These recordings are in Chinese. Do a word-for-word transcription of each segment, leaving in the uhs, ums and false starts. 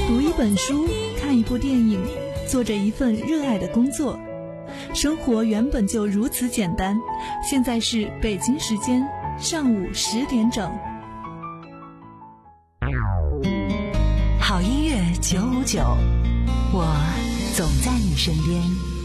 读一本书，看一部电影，做着一份热爱的工作。生活原本就如此简单。现在是北京时间上午十点整。 好音乐九五九，我总在你身边。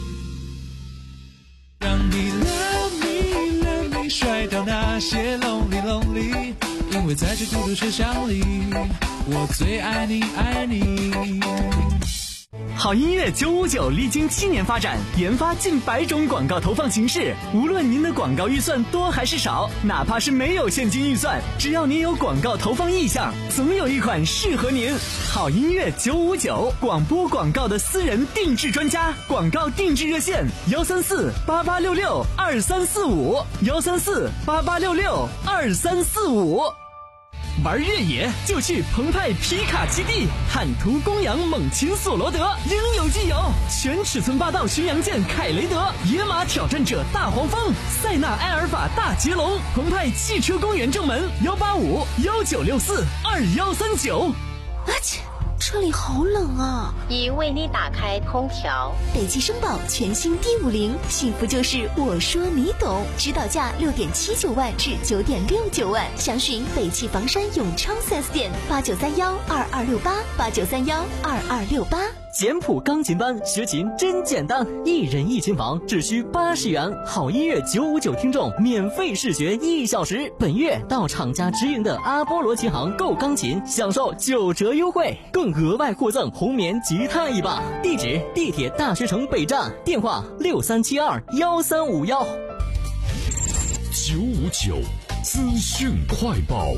让你 love me love me 甩掉那些 lonely lonely， 因为在这孤独车厢里，我最爱你爱你。 好音乐九五九历经七年发展，研发近百种广告投放形式。无论您的广告预算多还是少，哪怕是没有现金预算，只要您有广告投放意向，总有一款适合您。好音乐九五九，广播广告的私人定制专家，广告定制热线幺三四八八六六二三四五幺三四八八六六二三四五。玩越野就去澎湃皮卡基地，坦途公羊猛禽索罗德应有尽有，全尺寸霸道巡洋舰凯雷德，野马挑战者大黄蜂，塞纳埃尔法大捷龙，澎湃汽车公园正门幺八五幺九六四二幺三九。 阿切，这里好冷啊！ 已为你打开空调。 北汽绅宝全新 D 五零，幸福就是我说你懂，指导价六点七九万至九点六九万，详询北汽房山永昌 四 S 店八九三幺二二六八八九三幺二二六八。 简谱钢琴班学琴真简单，一人一琴房只需八十元，好音乐九五九听众免费试学一小时。本月到厂家直营的阿波罗琴行购钢琴，享受九折优惠，更额外获赠红棉吉他一把。地址：地铁大学城北站，电话六三七二幺三五幺。 九五九资讯快报。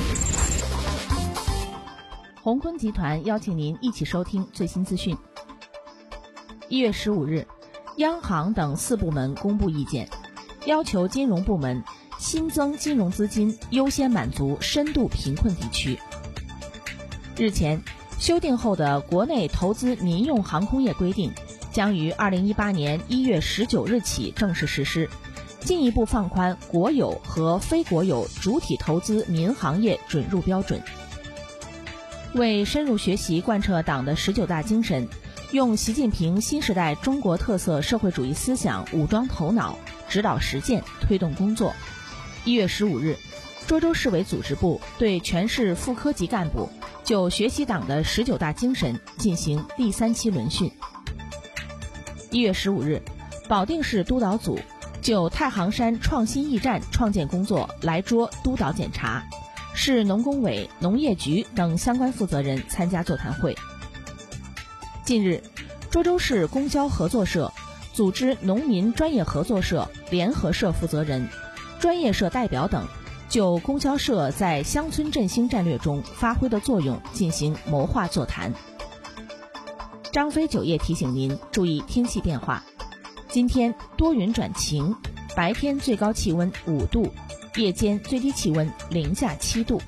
宏坤集团邀请您一起收听最新资讯。一月十五日，央行等四部门公布意见，要求金融部门新增金融资金，优先满足深度贫困地区。日前，修订后的国内投资民用航空业规定将于二零一八年一月十九日起正式实施，进一步放宽国有和非国有主体投资民航业准入标准。为深入学习贯彻党的十九大精神，用习近平新时代中国特色社会主义思想武装头脑，指导实践，推动工作。一月十五日，涿州市委组织部对全市副科级干部就学习党的十九大精神进行第三期轮训。一月十五日，保定市督导组就太行山创新驿站创建工作来涿督导检查，市农工委、农业局等相关负责人参加座谈会。近日，涿州市公交合作社、组织农民专业合作社、联合社负责人、专业社代表等就供销社在乡村振兴战略中发挥的作用进行谋划座谈。张飞酒业提醒您注意天气变化，今天多云转晴，白天最高气温五度，夜间最低气温零下七度。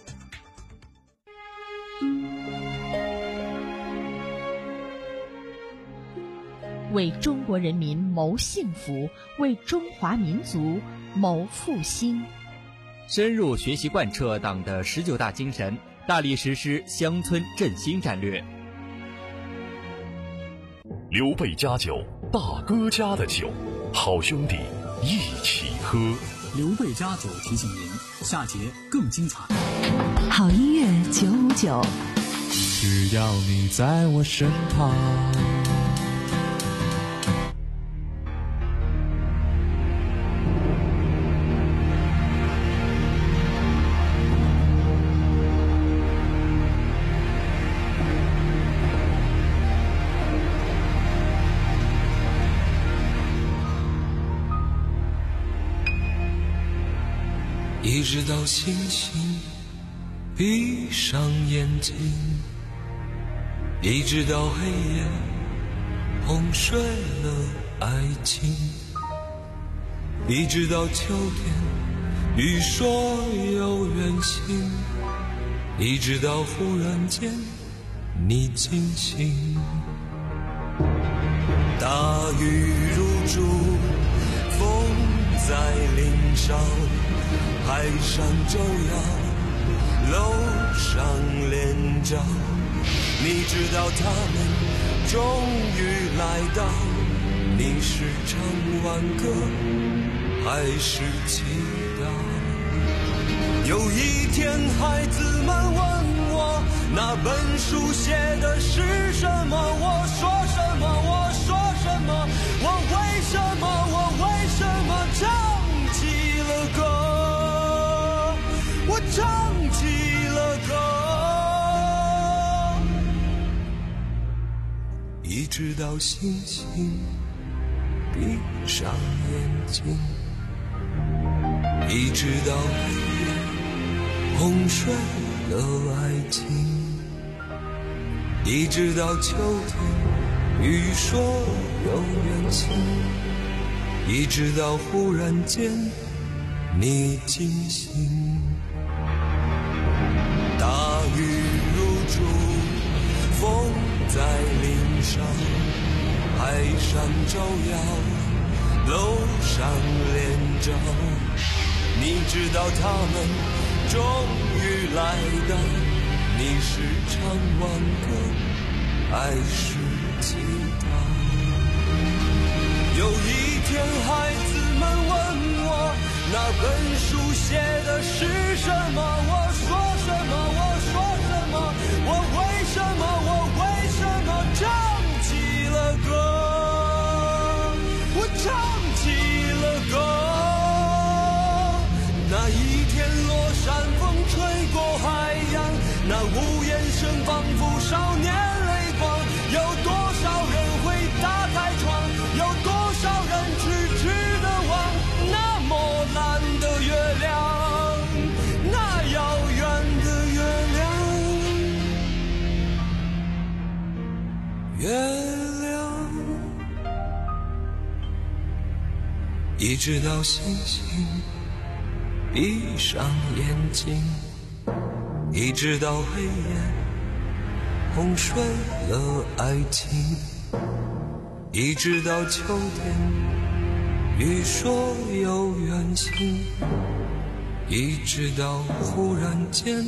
为中国人民谋幸福，为中华民族谋复兴。 深入学习贯彻党的十九大精神，大力实施乡村振兴战略。 刘备家酒，大哥家的酒，好兄弟一起喝。 刘备家酒提醒您，下节更精彩。 好音乐九五九， 只要你在我身旁。 一直到星星闭上眼睛，一直到黑夜哄睡了爱情，一直到秋天雨说有远行，一直到忽然间你惊醒。大雨如注，风在林梢，海上骤摇，楼上连着你知道他们终于来到，你是唱挽歌还是祈祷？有一天孩子们问我，那本书写的是什么？我说什么？我说什么？我为什么？我为什么唱起了歌？我唱起了歌，一直到星星闭上眼睛，一直到黑夜哄睡了爱情，一直到秋天雨说有远行，一直到忽然间你惊醒。大雨如注，风在林上，海上照耀，楼上连着。你知道他们终于来到，你是唱挽歌还是祈祷？有一天孩子们问我，那本书写的是什么？我说什么？我说什么？我为什么？我为什么唱起了歌？我唱起了歌。那一天落山风吹过海洋，那屋檐声仿佛少年泪光，有多少人会打开窗，有多少人痴痴地望那么蓝的月亮，那遥远的月亮，月亮，一直到星星闭上眼睛，一直到黑夜哄睡了爱情，一直到秋天雨说有远行，一直到忽然间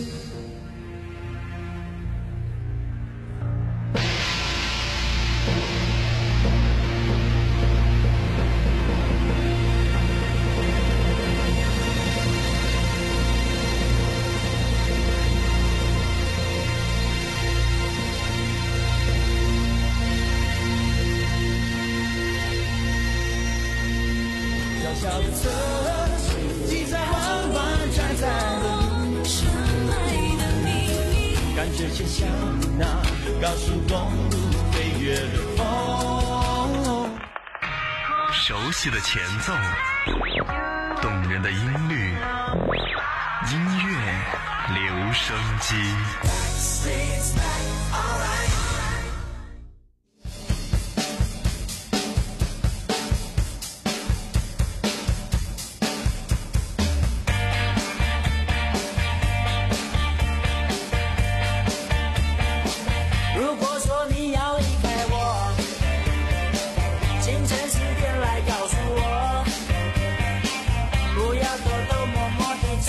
熟悉的前奏，动人的音律，音乐留声机。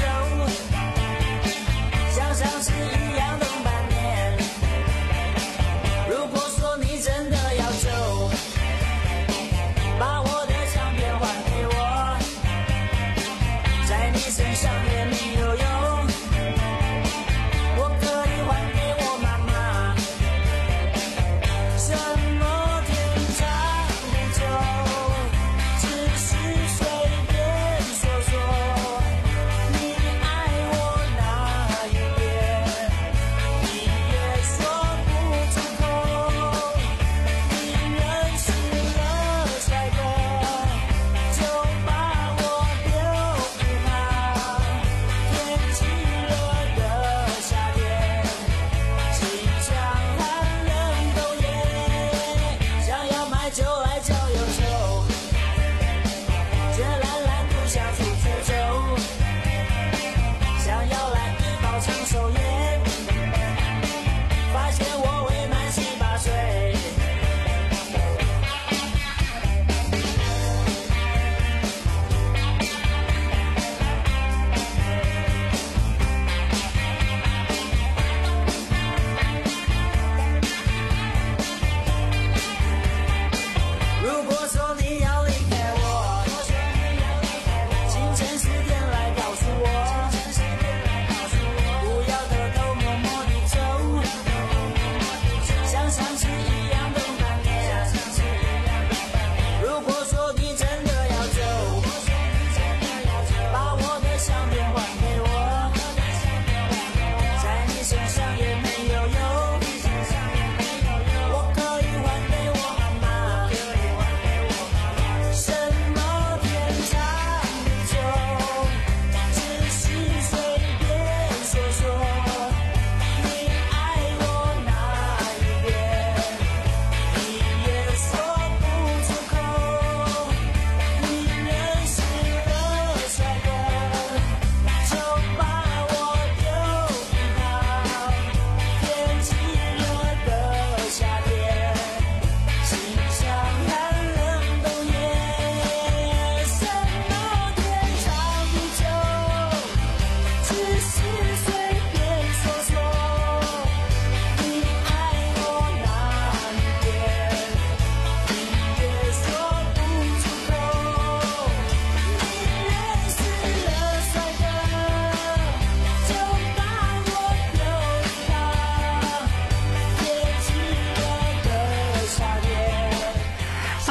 像是一样的满年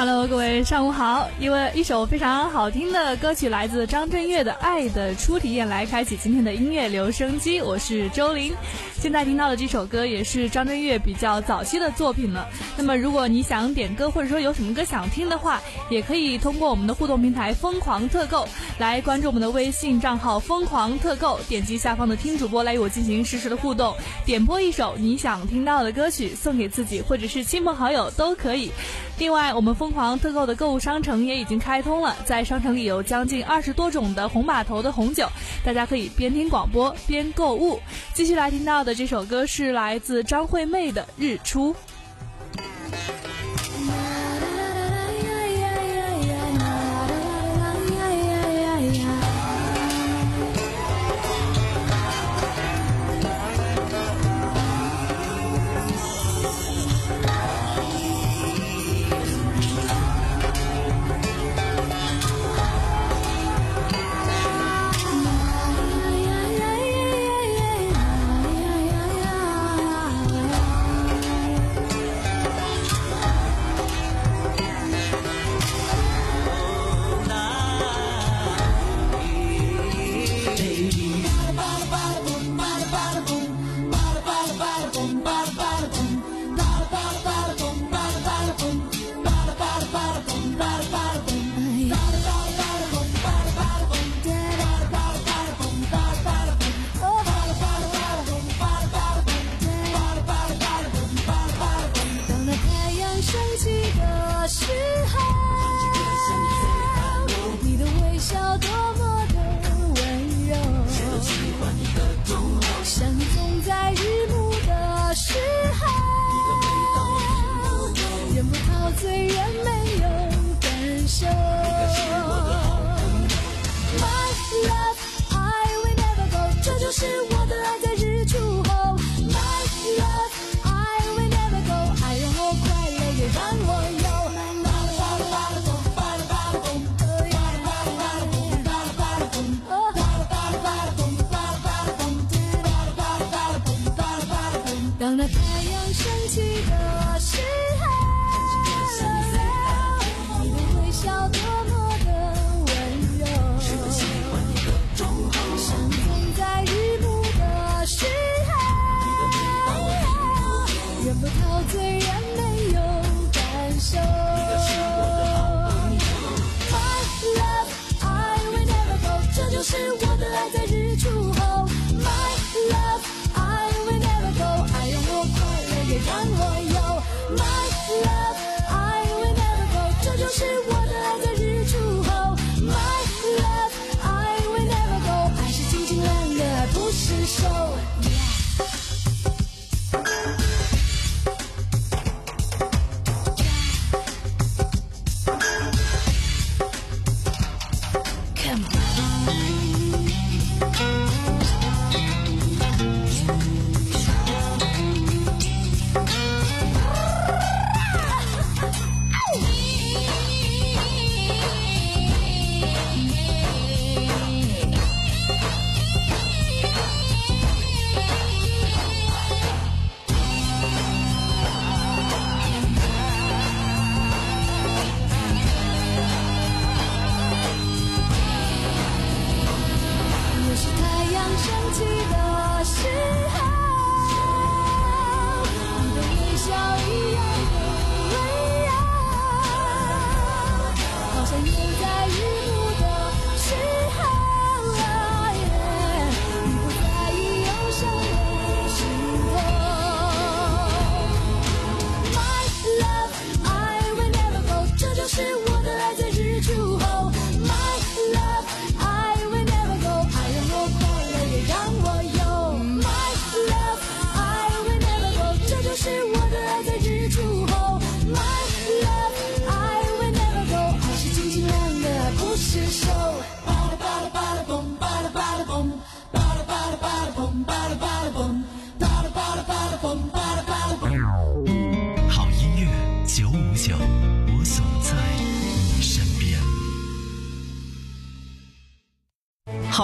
Hello， 各位上午好。因为一首非常好听的歌曲来自张震岳的《爱的初体验》来开启今天的音乐留声机，我是周玲。现在听到的这首歌也是张震岳比较早期的作品了。那么如果你想点歌，或者说有什么歌想听的话，也可以通过我们的互动平台疯狂特购来关注我们的微信账号疯狂特购，点击下方的听主播来与我进行实时的互动，点播一首你想听到的歌曲送给自己或者是亲朋好友都可以。另外我们疯狂特购的购物商城也已经开通了，在商城里有将近二十多种的红码头的红酒，大家可以边听广播边购物。继续来听到的这首歌是来自张惠妹的《日出》。 当那太阳升起的时候，你的微笑多么的温柔，相逢在日暮的时候，人不陶醉，人没有感受。My love, I will never go， 这就是我的爱在日出后。My love， I will never go， 爱让我快乐也让我有。My love， I will never go， 这就是我的爱在日出后。My love， I will never go， 爱是静静亮的，而不是手。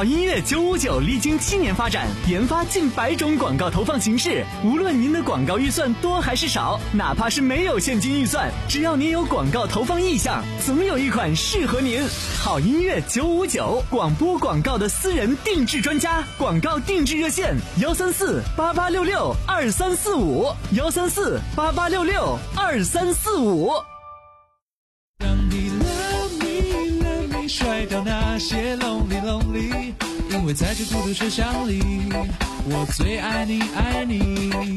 好音乐九五九历经七年发展，研发近百种广告投放形式。无论您的广告预算多还是少，哪怕是没有现金预算，只要您有广告投放意向，总有一款适合您。好音乐九五九，广播广告的私人定制专家，广告定制热线：幺三四八八六六二三四五，幺三四八八六六二三四五。 让你 love me love me 甩掉那些 lonely lonely， 因为在这孤独车厢里，我最爱你爱你。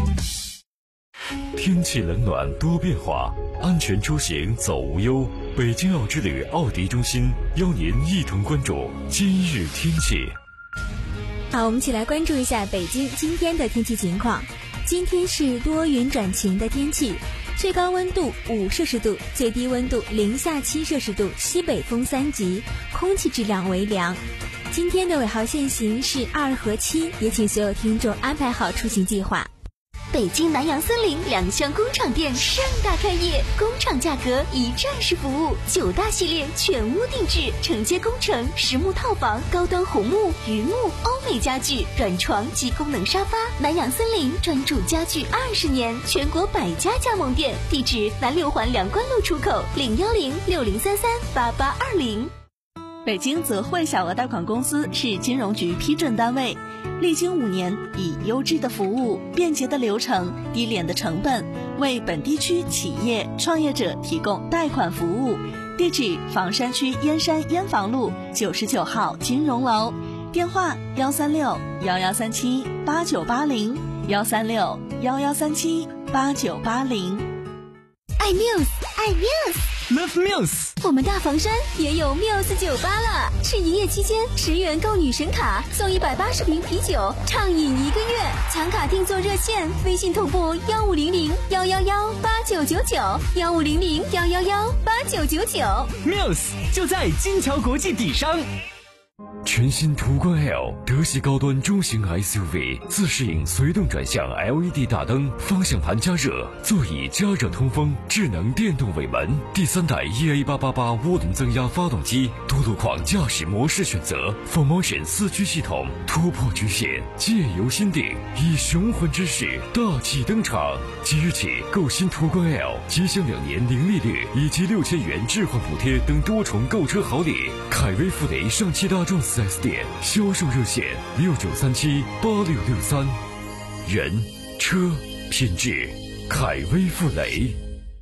天气冷暖多变化，安全出行走无忧。北京奥之旅奥迪中心邀您一同关注今日天气。 好，我们一起来关注一下北京今天的天气情况。今天是多云转晴的天气，最高温度五摄氏度，最低温度零下七摄氏度，西北风三级，空气质量为良。今天的尾号限行是二和七，也请所有听众安排好出行计划。 北京南洋森林两厢工厂店盛大开业，工厂价格一站式服务，九大系列全屋定制，承接工程、实木套房、高端红木、榆木、欧美家具、软床及功能沙发。南洋森林专注家具二十年，全国百家加盟店，地址南六环两关路出口，零幺零六零三三八八二零。 北京泽汇小额贷款公司是金融局批准单位，历经五年，以优质的服务、便捷的流程、低廉的成本，为本地区企业创业者提供贷款服务。地址：房山区燕山燕房路九十九号金融楼，电话：幺三六幺幺三七八九八零，幺三六幺幺三七八九八零。 爱 Muse， 爱 Muse。Love Muse， 我们大房山也有 Muse 酒吧了。是营业期间，十元购女神卡送一百八十瓶啤酒，畅饮一个月。抢卡订座热线：微信同步幺五零零幺幺幺八九九九，幺五零零幺幺幺八九九九。 Muse 就在金桥国际底商。 全新途观 L 德系高端中型 S U V， 自适应随动转向 L E D 大灯，方向盘加热，座椅加热通风，智能电动尾门，第三代 E A 八八八涡轮增压发动机，多路况驾驶模式选择 ，Full Motion 四驱系统，突破局限，借由心定，以雄浑之势大气登场。即日起购新途观 L， 即享两年零利率以及六千元置换补贴等多重购车好礼。凯威富雷上汽大众四 S 店销售热线：六九三七八六六三。人车品质，凯威富雷。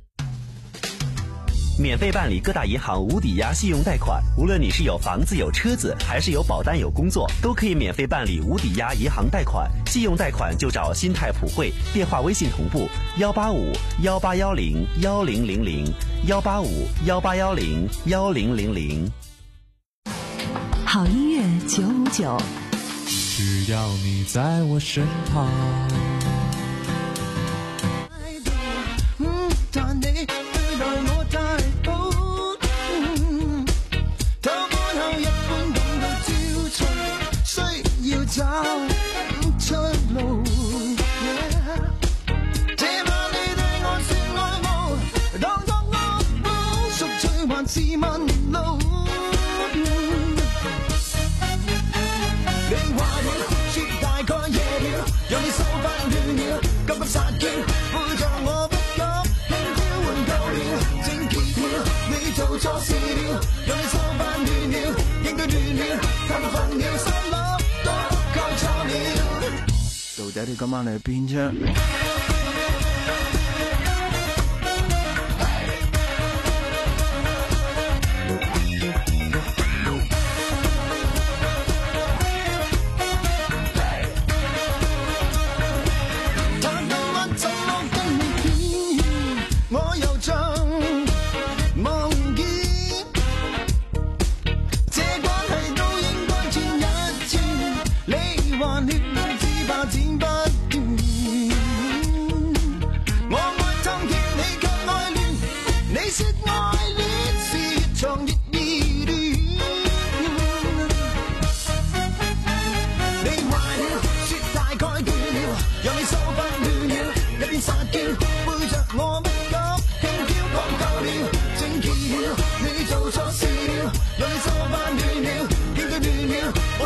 免费办理各大银行无抵押信用贷款，无论你是有房子有车子，还是有保单有工作，都可以免费办理无抵押银行贷款。信用贷款就找新泰普惠，电话微信同步幺八五幺八幺零幺零零零幺八五幺八幺零幺零零零。 好音乐九五九， 只要你在我身旁。 找出路，這晚你對我說愛慕，當作我補贖罪還是問路。你話了，說大概夜了，讓你手快亂了，急不殺叫，背着我不覺，輕佻換夠了，整結了，你做錯事了，讓你手快亂了，應對亂了，太過分了，心諗。到底你今晚嚟邊啫？談到我怎麼跟你見，我又像夢見，這關係都應該轉一轉，你還亂。剪不斷，我愛偷聽你卻愛戀，你說愛戀是越長越易亂。你壞了，說大概倦了，讓你手不亂了，一邊撒嬌，背着我不覺，輕佻講夠了，整結了，你做錯事了，讓你手不亂了，見佢亂了。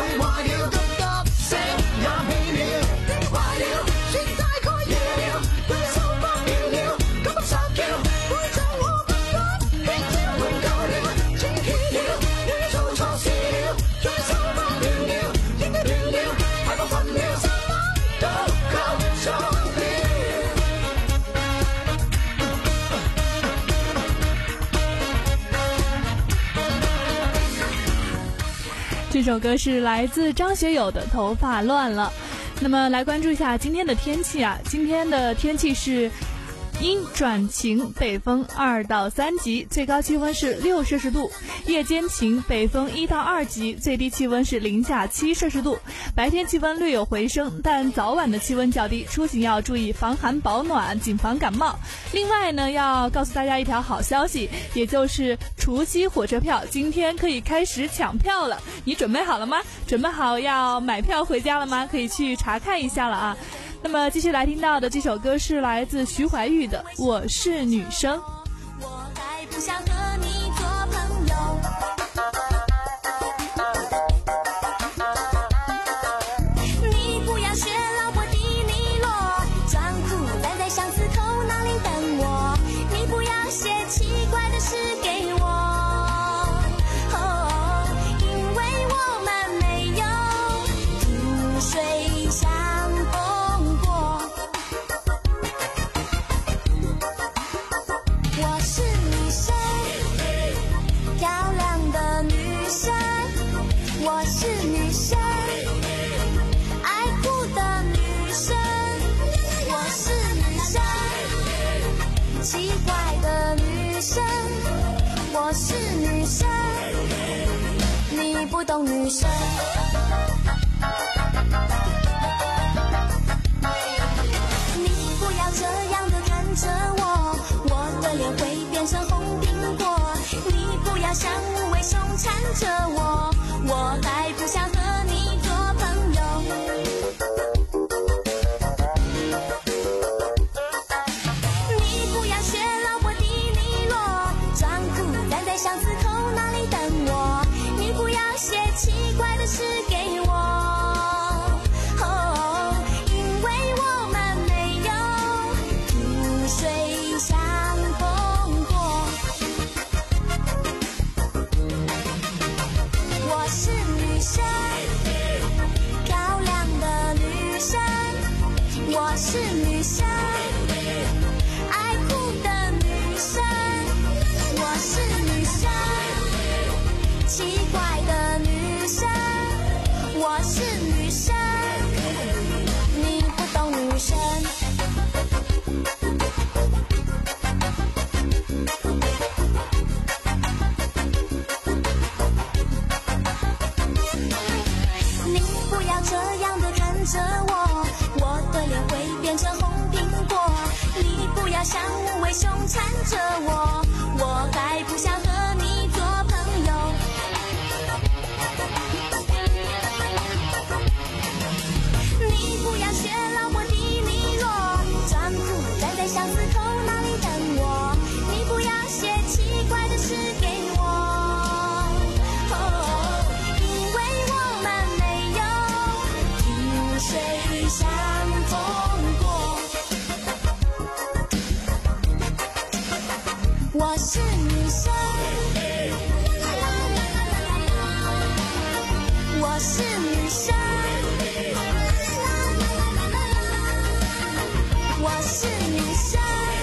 这首歌是来自张学友的《头发乱了》。那么来关注一下今天的天气啊，今天的天气是阴转晴，北风二到三级，最高气温是六摄氏度；夜间晴，北风一到二级，最低气温是零下七摄氏度。白天气温略有回升，但早晚的气温较低，出行要注意防寒保暖，谨防感冒。另外呢，要告诉大家一条好消息，也就是除夕火车票今天可以开始抢票了。你准备好了吗？准备好要买票回家了吗？可以去查看一下了啊。那么继续来听到的这首歌是来自徐怀钰的《我是女生》。 我还不想和你做朋友，你不要学老婆迪尼洛，装酷站在巷子口那里等我，你不要写奇怪的诗给我，哦，因为我们没有萍水相逢过。我是女生，漂亮的女生，我是女生，爱哭的女生，我是女生，奇怪的女生，我是女生，你不懂女生。你不要这样的看着我，我的脸会变成红苹果，你不要像无尾熊缠着我，我还不想和你做朋友。你不要学老婆迪尼洛，装酷站在巷子口那里等我，你不要写奇怪的诗给我，哦，因为我们没有萍水相逢过。我是女生，漂亮的女生，我是女生，爱哭的女生，我是女生，奇怪的女生，我是女生，你不懂女生。你不要这样的看着我，我的脸会变成红苹果，你不要像无尾熊缠着我，我还不想和你做朋友。你不要学老婆迪尼洛，装酷站在巷子口那里等我，你不要写奇怪的诗给我，哦，因为我们没有萍水相逢过。我是女生，我是女生，我是女生，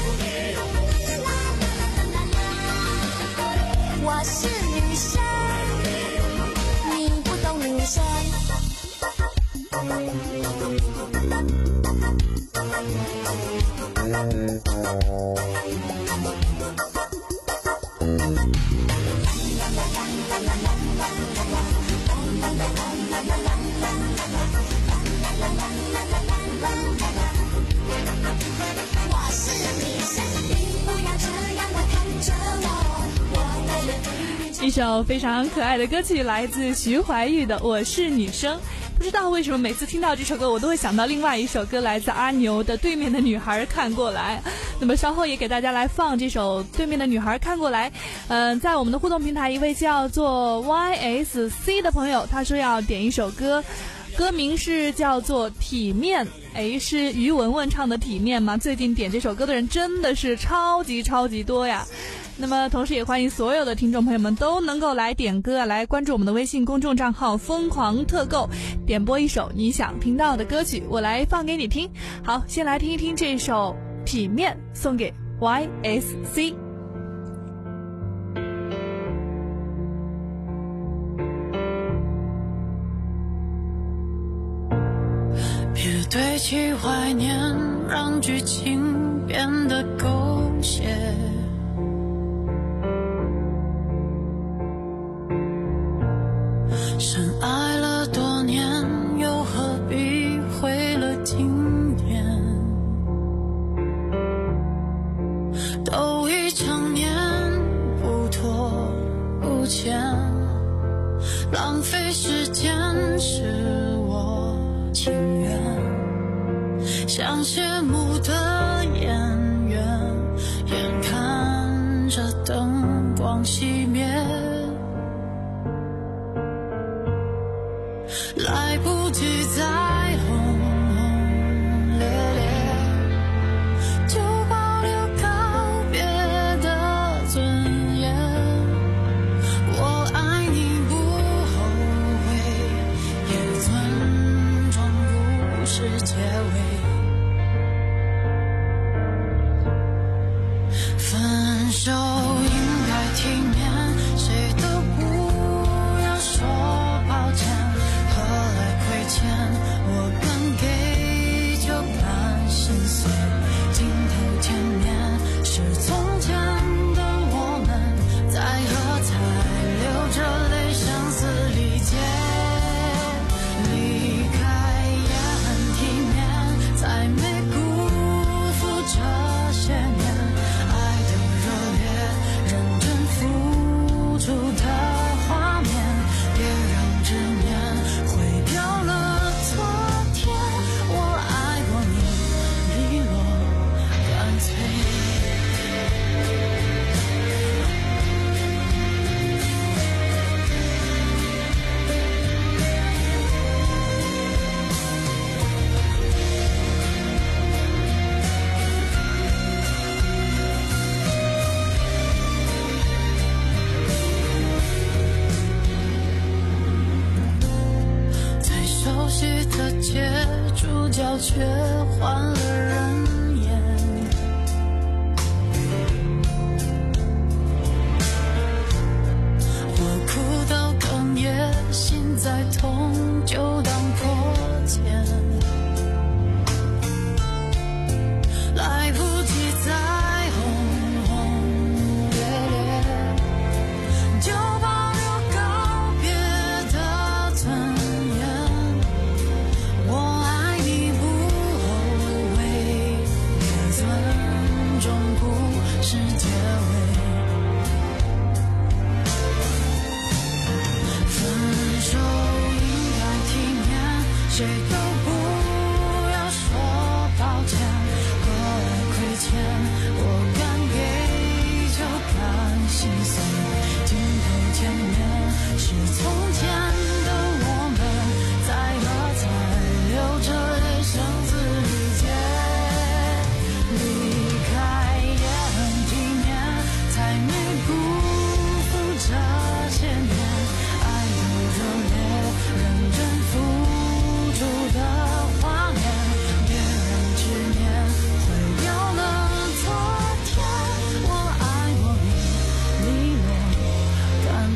我是女生，你不懂女生。我是女生，你不要这样的看着我，我的脸会变成。 一首非常可爱的歌曲，来自徐怀钰的《我是女生》。不知道为什么每次听到这首歌，我都会想到另外一首歌，来自阿牛的《对面的女孩看过来》。那么稍后也给大家来放这首《对面的女孩看过来》。嗯、呃，在我们的互动平台，一位叫做 Y S C 的朋友，他说要点一首歌，歌名是叫做《体面》。哎，是于文文唱的《体面》吗？最近点这首歌的人真的是超级超级多呀。那么同时也欢迎所有的听众朋友们都能够来点歌，来关注我们的微信公众账号疯狂特购，点播一首你想听到的歌曲，我来放给你听。好，先来听一听这首体面，送给 Y S C。 起怀念，让剧情变得狗血。深爱了多年，又何必毁了经典？都已成年，不拖不欠，浪费时间是我情愿。像谢幕的演员，眼看着灯光熄灭，来不及再轰轰烈烈，就保留告别的尊严。我爱你不后悔，也尊重故事结尾。分手应该体面，谁都不要说抱歉。何来亏欠？我敢给就敢心碎。镜头前面是从前的我们，在喝彩流着泪相思理解。离开也很体面，才没辜负这些年。的画面，别让执念毁掉了昨天。我爱过你，利落干脆。的街，主角却换了人演。我哭到哽咽，心再痛就当破茧。来不及再轰轰烈烈，就保留告别的尊严。我爱你不后悔，也尊重故事结尾。分手应该体面，谁都不要说抱歉。何来亏欠？我敢给就敢心碎。镜头前面是从前的我们，在喝彩流着泪相思理解。离开也很体面，才没辜负这些年。爱的热烈，认真付出的画面，别让执念毁掉了昨天。我爱过你，利落干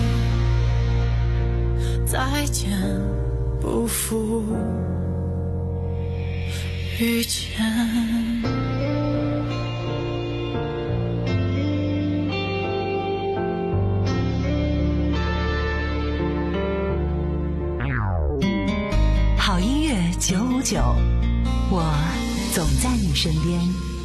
脆。再见，不负遇见。 好音乐九五九，我总在你身边。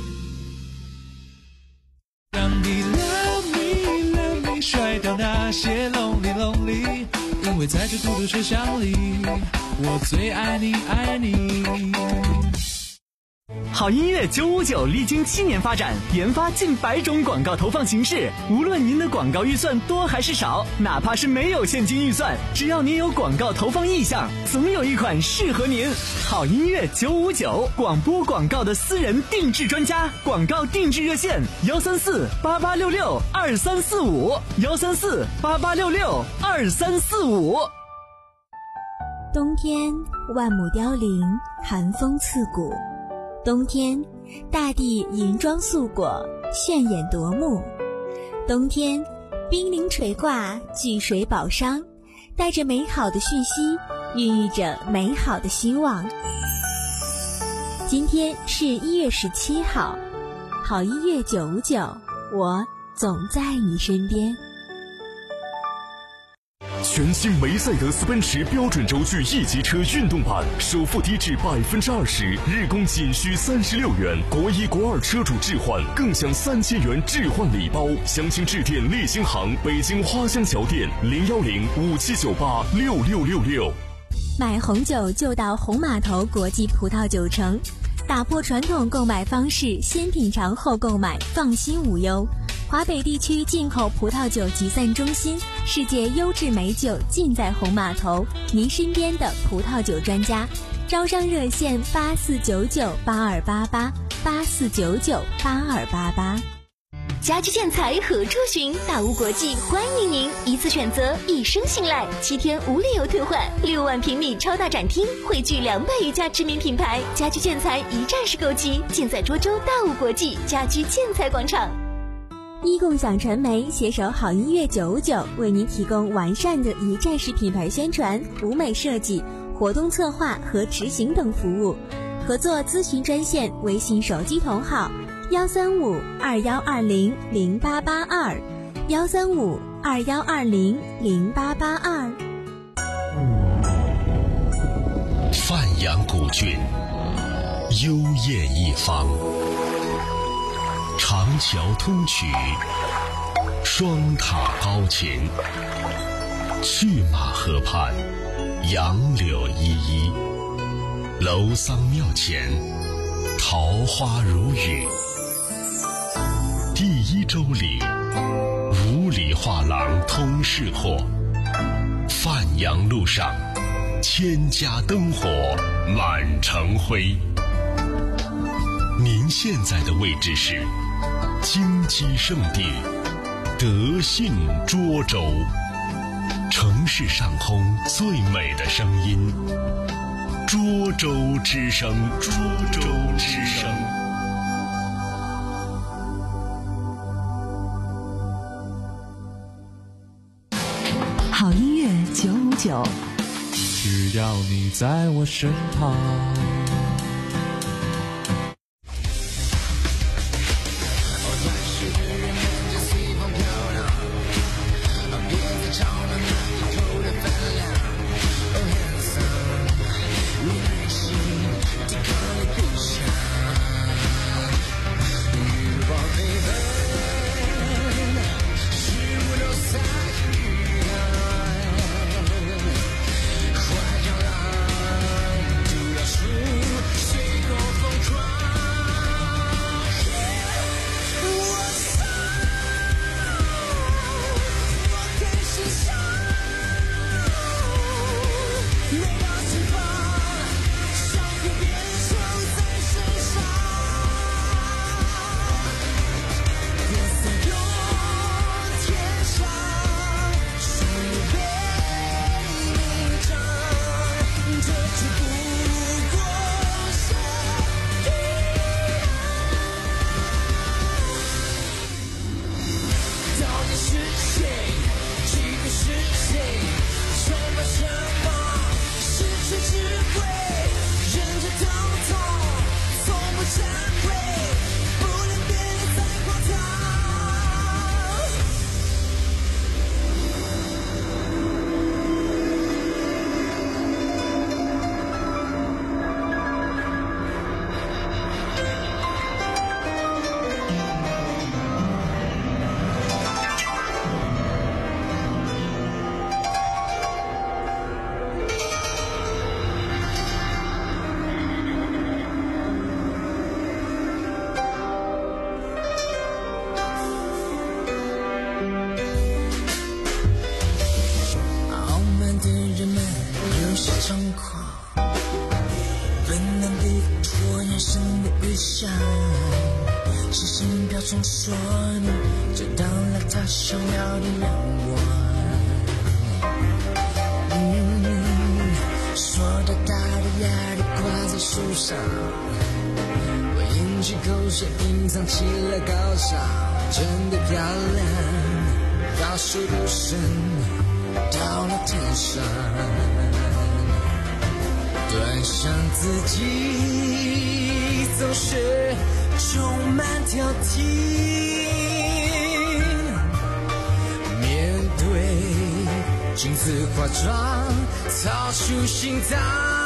让你 love me love me 甩掉那些 lonely lonely， 因为在这孤独车厢里，我最爱你爱你。 好音乐九五九历经七年发展，研发近百种广告投放形式。无论您的广告预算多还是少，哪怕是没有现金预算，只要您有广告投放意向，总有一款适合您。好音乐九五九，广播广告的私人定制专家，广告定制热线幺三四八八六六二三四五幺三四八八六六二三四五。 冬天万木凋零，寒风刺骨。冬天，大地银装素裹，炫眼夺目。冬天，冰凌垂挂，聚水宝商，带着美好的讯息，孕育着美好的希望。 今天是一月十七号，好音乐九五九，我总在你身边。 全新梅赛德斯奔驰标准轴距 E 级车运动版，首付低至百分之二十，日供仅需三十六元，国一国二车主置换更享三千元置换礼包。详情致电立新行北京花乡桥店零幺零五七九八六六六六。 买红酒就到红码头国际葡萄酒城，打破传统购买方式，先品尝后购买，放心无忧。华北地区进口葡萄酒集散中心，世界优质美酒尽在红码头，您身边的葡萄酒专家。招商热线八四九九八二八八八四九九八二八八。 家居建材何处寻？大屋国际欢迎您，一次选择，一生信赖，七天无理由退换，六万平米超大展厅，汇聚两百余家知名品牌，家居建材一站式购齐，尽在涿州大屋国际家居建材广场。 一共享传媒携手好音乐九五九，为您提供完善的一站式品牌宣传、舞美设计、活动策划和执行等服务。合作咨询专线：微信手机同号幺三五二幺二零零八八二，幺三五二幺二零零八八二。 范阳古郡，幽艳一方，长桥通衢，双塔高擎，去马河畔，杨柳依依，楼桑庙前，桃花如雨。第一周里，五里画廊通市货，范阳路上，千家灯火满城辉。您现在的位置是金鸡圣地德信涿州，城市上空最美的声音，涿州之声，涿州之声。 好音乐九五九， 只要你在我身旁。 中说你知道了他想要的阳光，嗯，说的大的压力挂在树上，我咽起口水隐藏起了高潮，真的漂亮，高速不深到了天上。 端详自己，总是充满挑剔。面对镜子化妆，掏出心脏。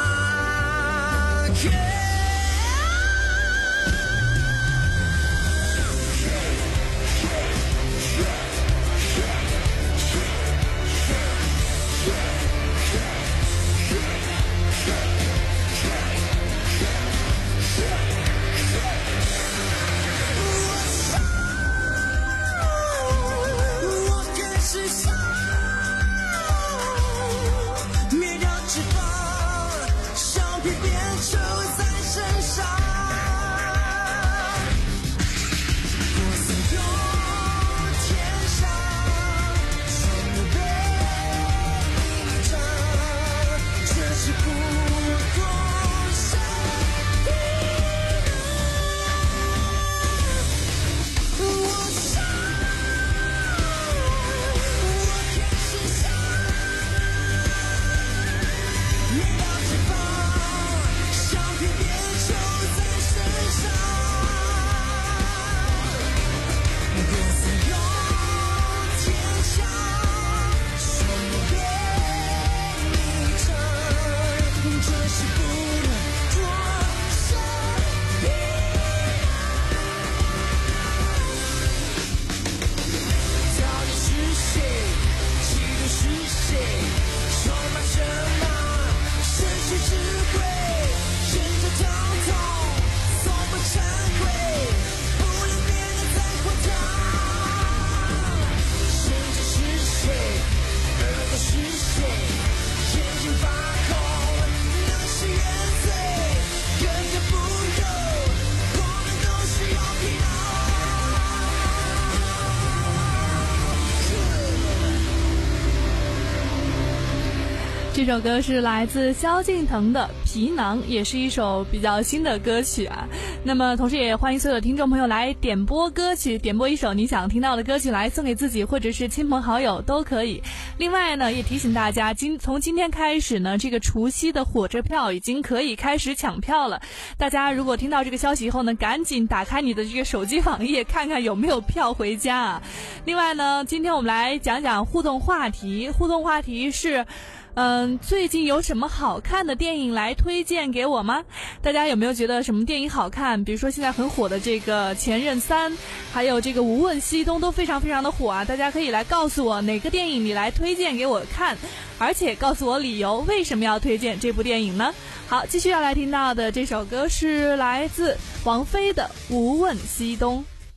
这首歌是来自萧敬腾的《皮囊》，也是一首比较新的歌曲啊。那么同时也欢迎所有的听众朋友来点播歌曲，点播一首你想听到的歌曲来送给自己或者是亲朋好友都可以。另外呢，也提醒大家，今从今天开始呢，这个除夕的火车票已经可以开始抢票了。大家如果听到这个消息以后呢，赶紧打开你的这个手机网页，看看有没有票回家啊。另外呢，今天我们来讲讲互动话题，互动话题是嗯，最近有什么好看的电影来推荐给我吗？大家有没有觉得什么电影好看？比如说现在很火的这个《前任三》，还有这个《无问西东》都非常非常的火啊！大家可以来告诉我哪个电影你来推荐给我看，而且告诉我理由，为什么要推荐这部电影呢？好，继续要来听到的这首歌是来自王菲的《无问西东》。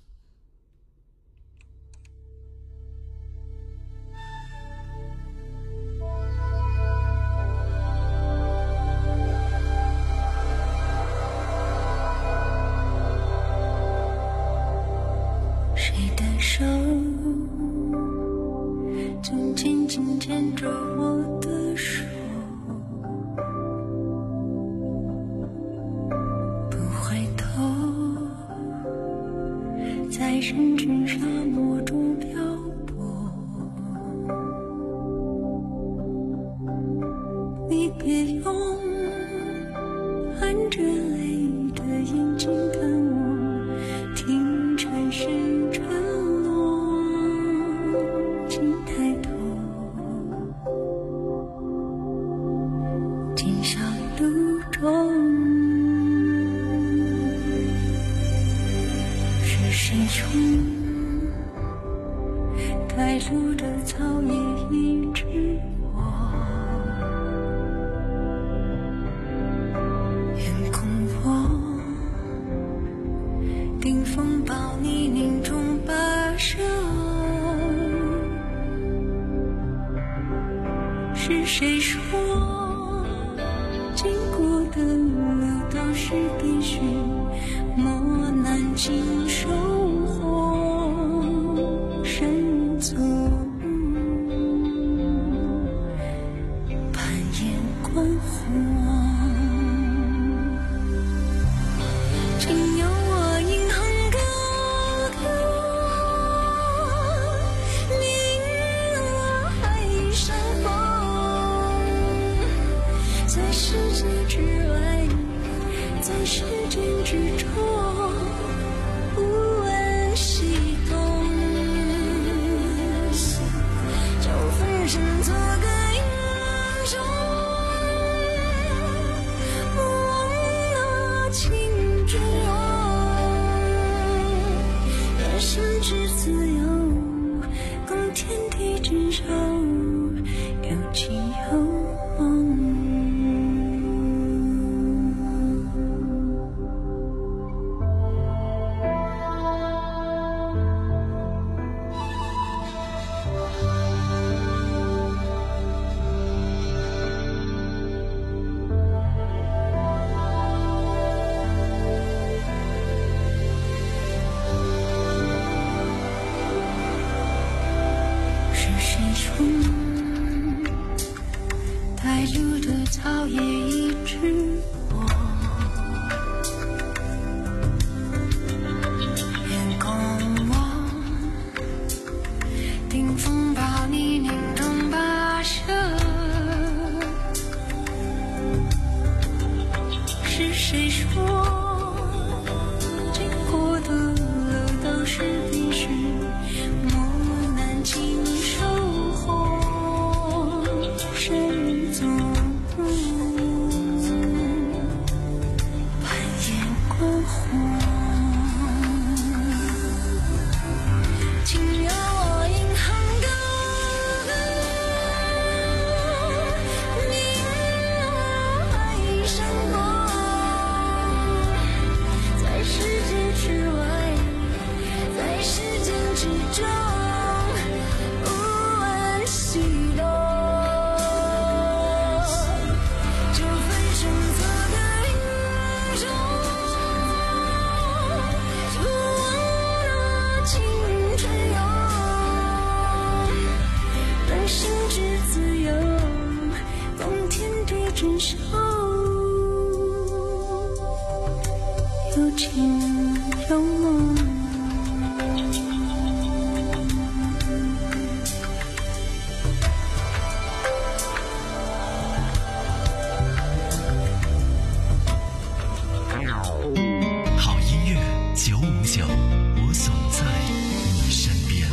谁的手正紧紧牵着我的手，不回头，在深沉沙漠中漂泊。你别用含着泪的眼睛看我，听蝉声沉落，请抬头，今宵路中是谁冲带路的草叶一直我，眼空我顶风暴泥泞中跋涉，是谁说经过的路都是必须磨难经收获深足，攀岩观火，请由我引吭高歌，明了海上风，在世界之有梦。 好音乐九五九，我总在你身边。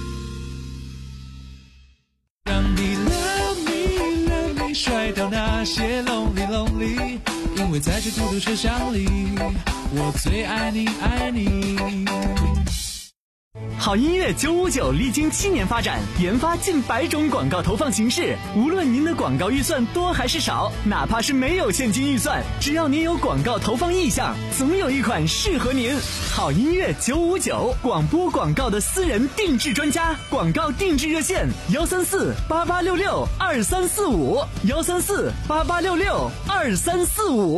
让你 love me love me 甩掉那些 lonely lonely， 因为在这孤独车厢里，我最爱你爱你。 好音乐九五九历经七年发展，研发近百种广告投放形式。无论您的广告预算多还是少，哪怕是没有现金预算，只要您有广告投放意向，总有一款适合您。好音乐九五九，广播广告的私人定制专家，广告定制热线：幺三四八八六六二三四五，幺三四八八六六二三四五。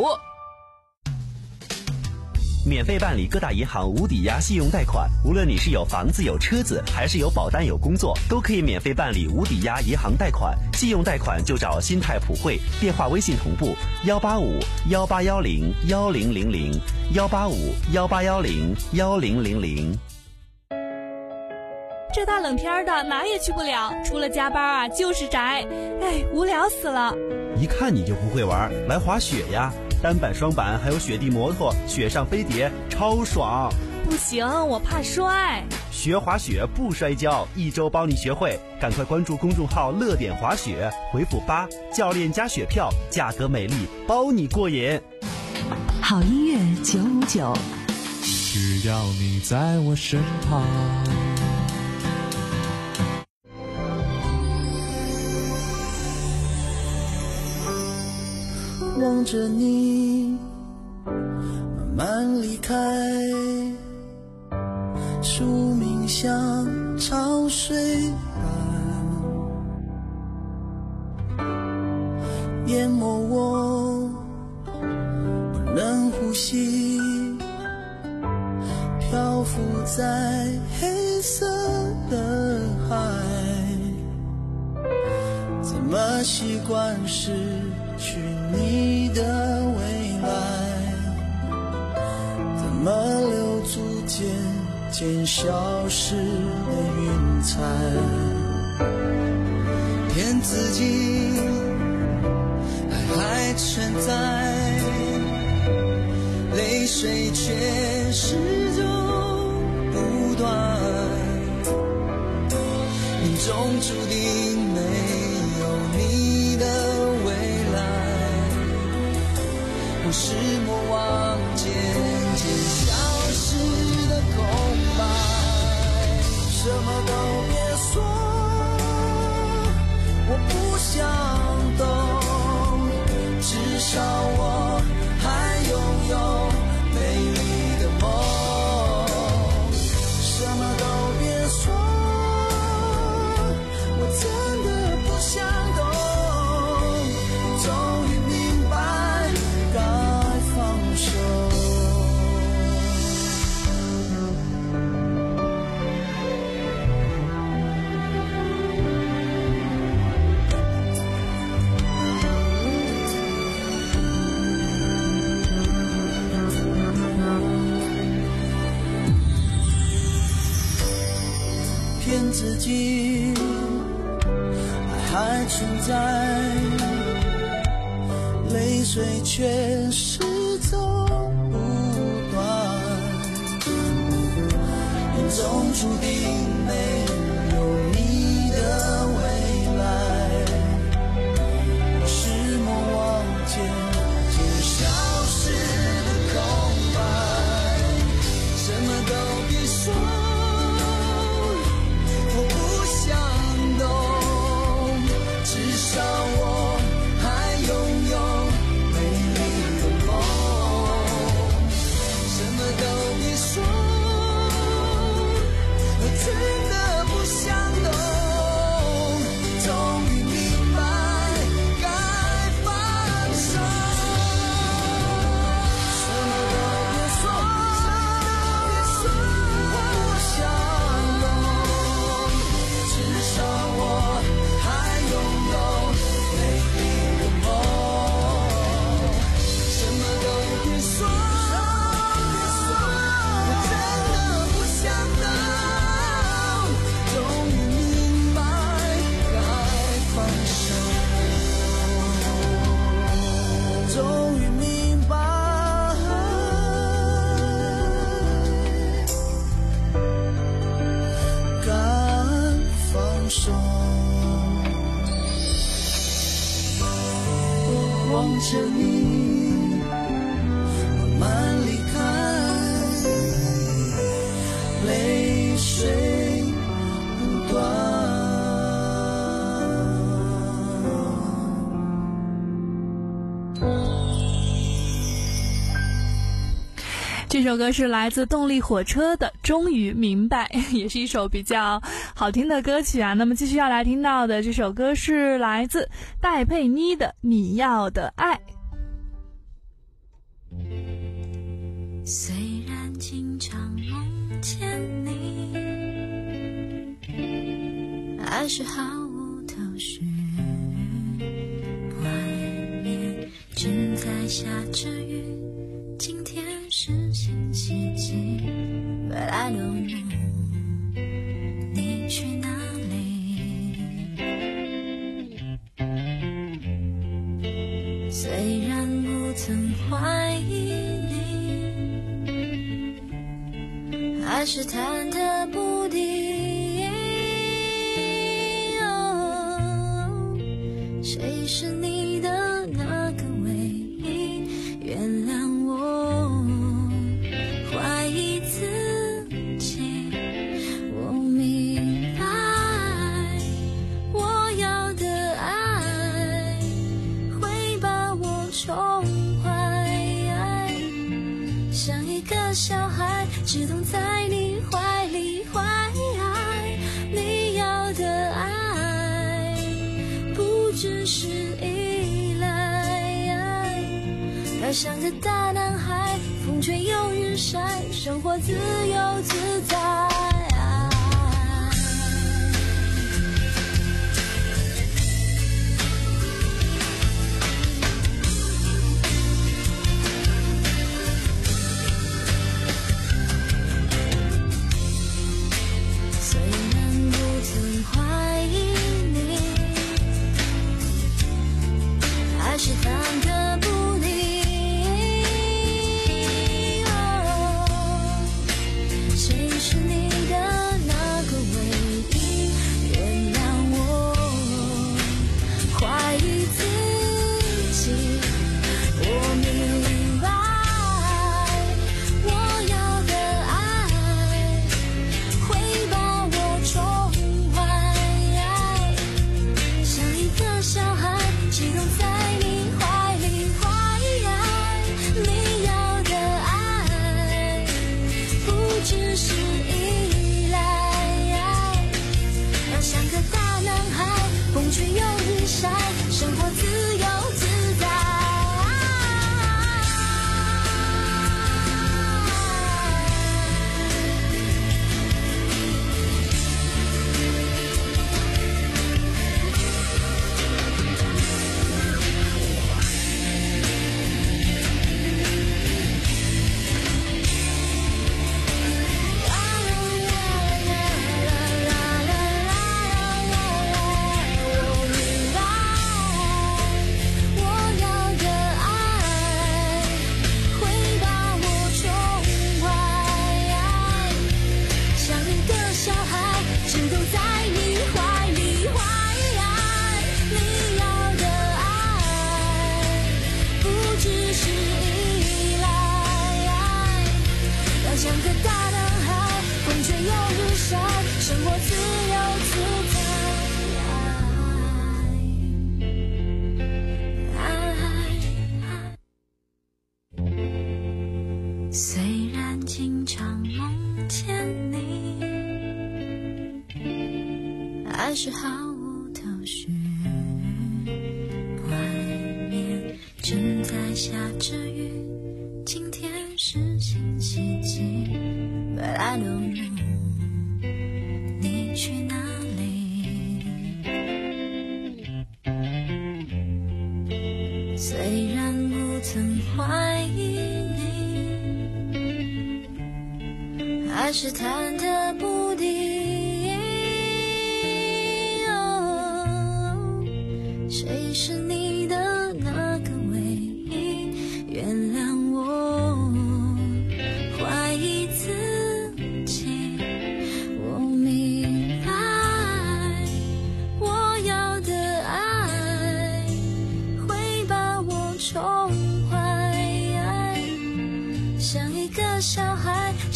免费办理各大银行无抵押信用贷款，无论你是有房子有车子，还是有保单有工作，都可以免费办理无抵押银行贷款。信用贷款就找新泰普惠，电话微信同步幺八五幺八幺零幺零零零幺八五幺八幺零幺零零零。 这大冷天的哪也去不了，除了加班啊就是宅，哎，无聊死了。 一看你就不会玩，来滑雪呀！单板、双板还有雪地摩托、雪上飞碟，超爽！ 不行，我怕摔。 学滑雪不摔跤，一周帮你学会。赶快关注公众号“乐点滑雪”，回复八，教练加雪票，价格美丽，包你过瘾。 好音乐九五九， 只要你在我身旁。 望着你慢慢离开，宿命像潮水般淹没我，不能呼吸，漂浮在黑色的海，怎么习惯失去你的未来，怎么留住渐渐消失的云彩，骗自己爱还存在，泪水却始终不断，命中注定没有你的未来，我是魔王渐渐消失的空白，什么都别说，我不想懂，至少我还拥有美丽的梦，什么都别说，我真的不想懂，终于明白该放手。骗自己爱还存在，泪水却始终不断，命中注定没有你的未来，我是魔王渐渐消失的空白，什么都别说，我不想懂，至少我还拥有美丽的梦，什么都别说，我真的不想懂，终于明白该放手，什么都别说，什么都别说， 说。我望着你慢慢离开，泪水不断。 这首歌是来自动力火车的《终于明白》，也是一首比较好听的歌曲啊。那么继续要来听到的这首歌是来自戴佩妮的《你要的爱》。 虽然经常梦见你，还是毫无头绪，外面正在下着雨，今天是星期几 But I don't know 你去哪里。虽然不曾怀疑你，还是忐忑不定、哦、谁是你的那个唯一，原谅我怀疑自己。我明白我要的爱会把我宠坏，像一个小孩只懂在你怀里怀。你要的爱不只是依赖，要像个大男孩，风吹又日晒，生活自由自在。虽然不曾怀疑你，还是忐忑不定、哦、谁是你的那个唯一，原谅我怀疑自己。我明白我要的爱会把我宠坏，像一个小孩只懂在你怀里怀。你要的爱不只是依赖，要像个大男孩，风吹又日晒，生活自由自在。像个大男孩，风吹又日晒，生活自由自在。虽然经常梦见你，还是毫无头绪，外面正在下着雨，今天是星期几 But I don't know 你去哪里。虽然不曾怀疑你，还是忐忑不定、哦、谁是你的那个唯一，原谅我怀疑自己。我明白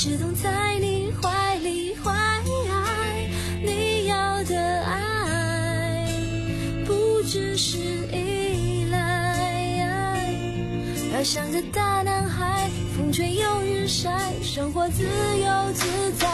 只懂在你怀里怀你要的爱，不只是依赖，要像个大男孩，风吹又日晒，生活自由自在。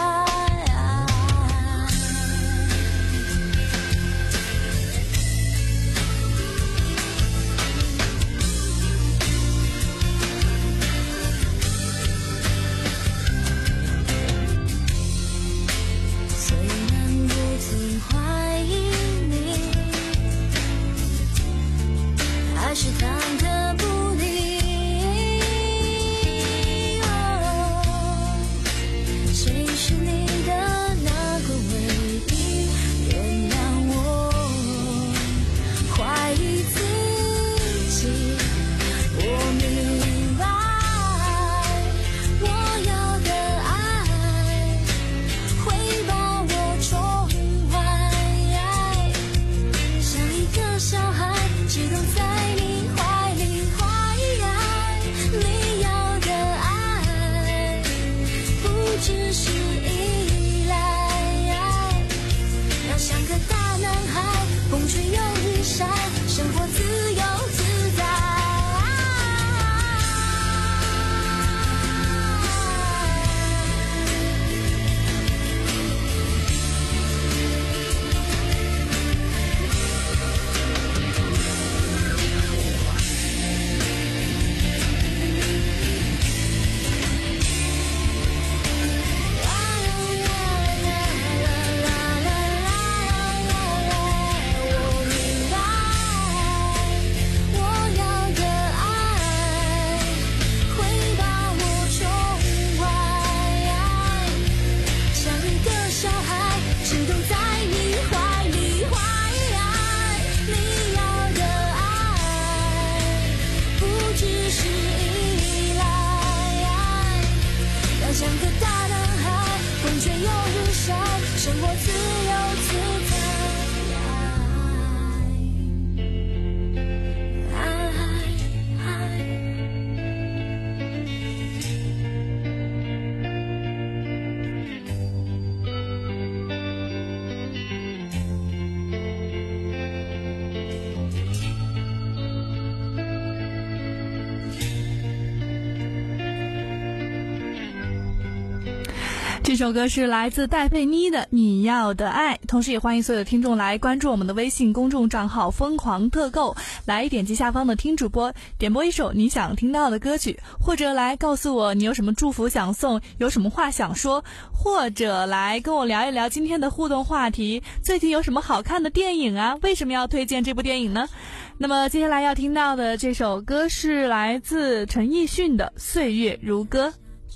这首歌是来自戴佩妮的《你要的爱》，同时也欢迎所有听众来关注我们的微信公众账号疯狂特购，来点击下方的听主播，点播一首你想听到的歌曲，或者来告诉我你有什么祝福想送，有什么话想说，或者来跟我聊一聊今天的互动话题，最近有什么好看的电影啊，为什么要推荐这部电影呢？那么接下来要听到的这首歌是来自陈奕迅的《岁月如歌》。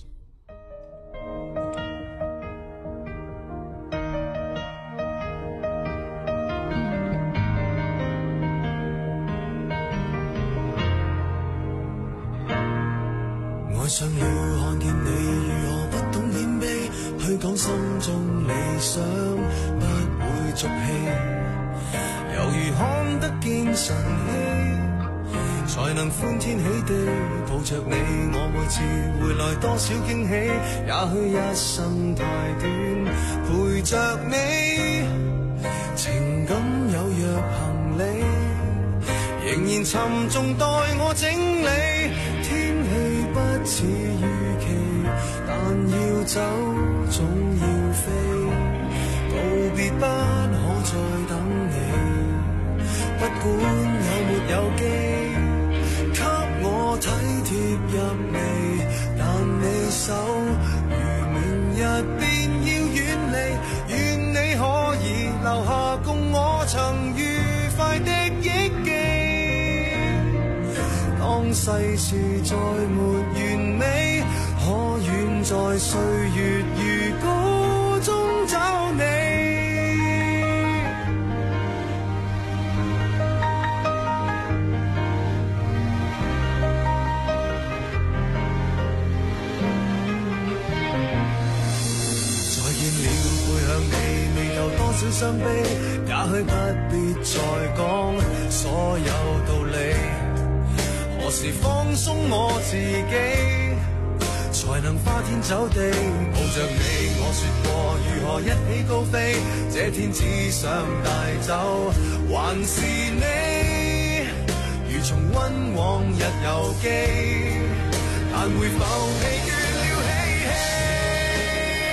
愛上了看見你如何不懂謙卑，去講心中理想不會俗氣，猶如看得見晨曦，才能歡天喜地抱着你，我每次回來多少驚喜，也許一生太短，陪着你，情感有若行李，仍然沉重待我整理，天氣不似預期，但要走總要飛，道別不可再等你，不管有沒有機，給我體貼入微，但你手如明日便要遠離，願你可以留下共我曾愉快的憶記，當世事再沒完美，可遠在歲月如歌中找你。再見了，背向你，未有多少傷悲，也許不必再講所有道理。何時放鬆我自己，才才能花天酒地。抱着你我說過如何一起高飛，這天只想帶走還是你，如重溫往日遊記，但會否疲倦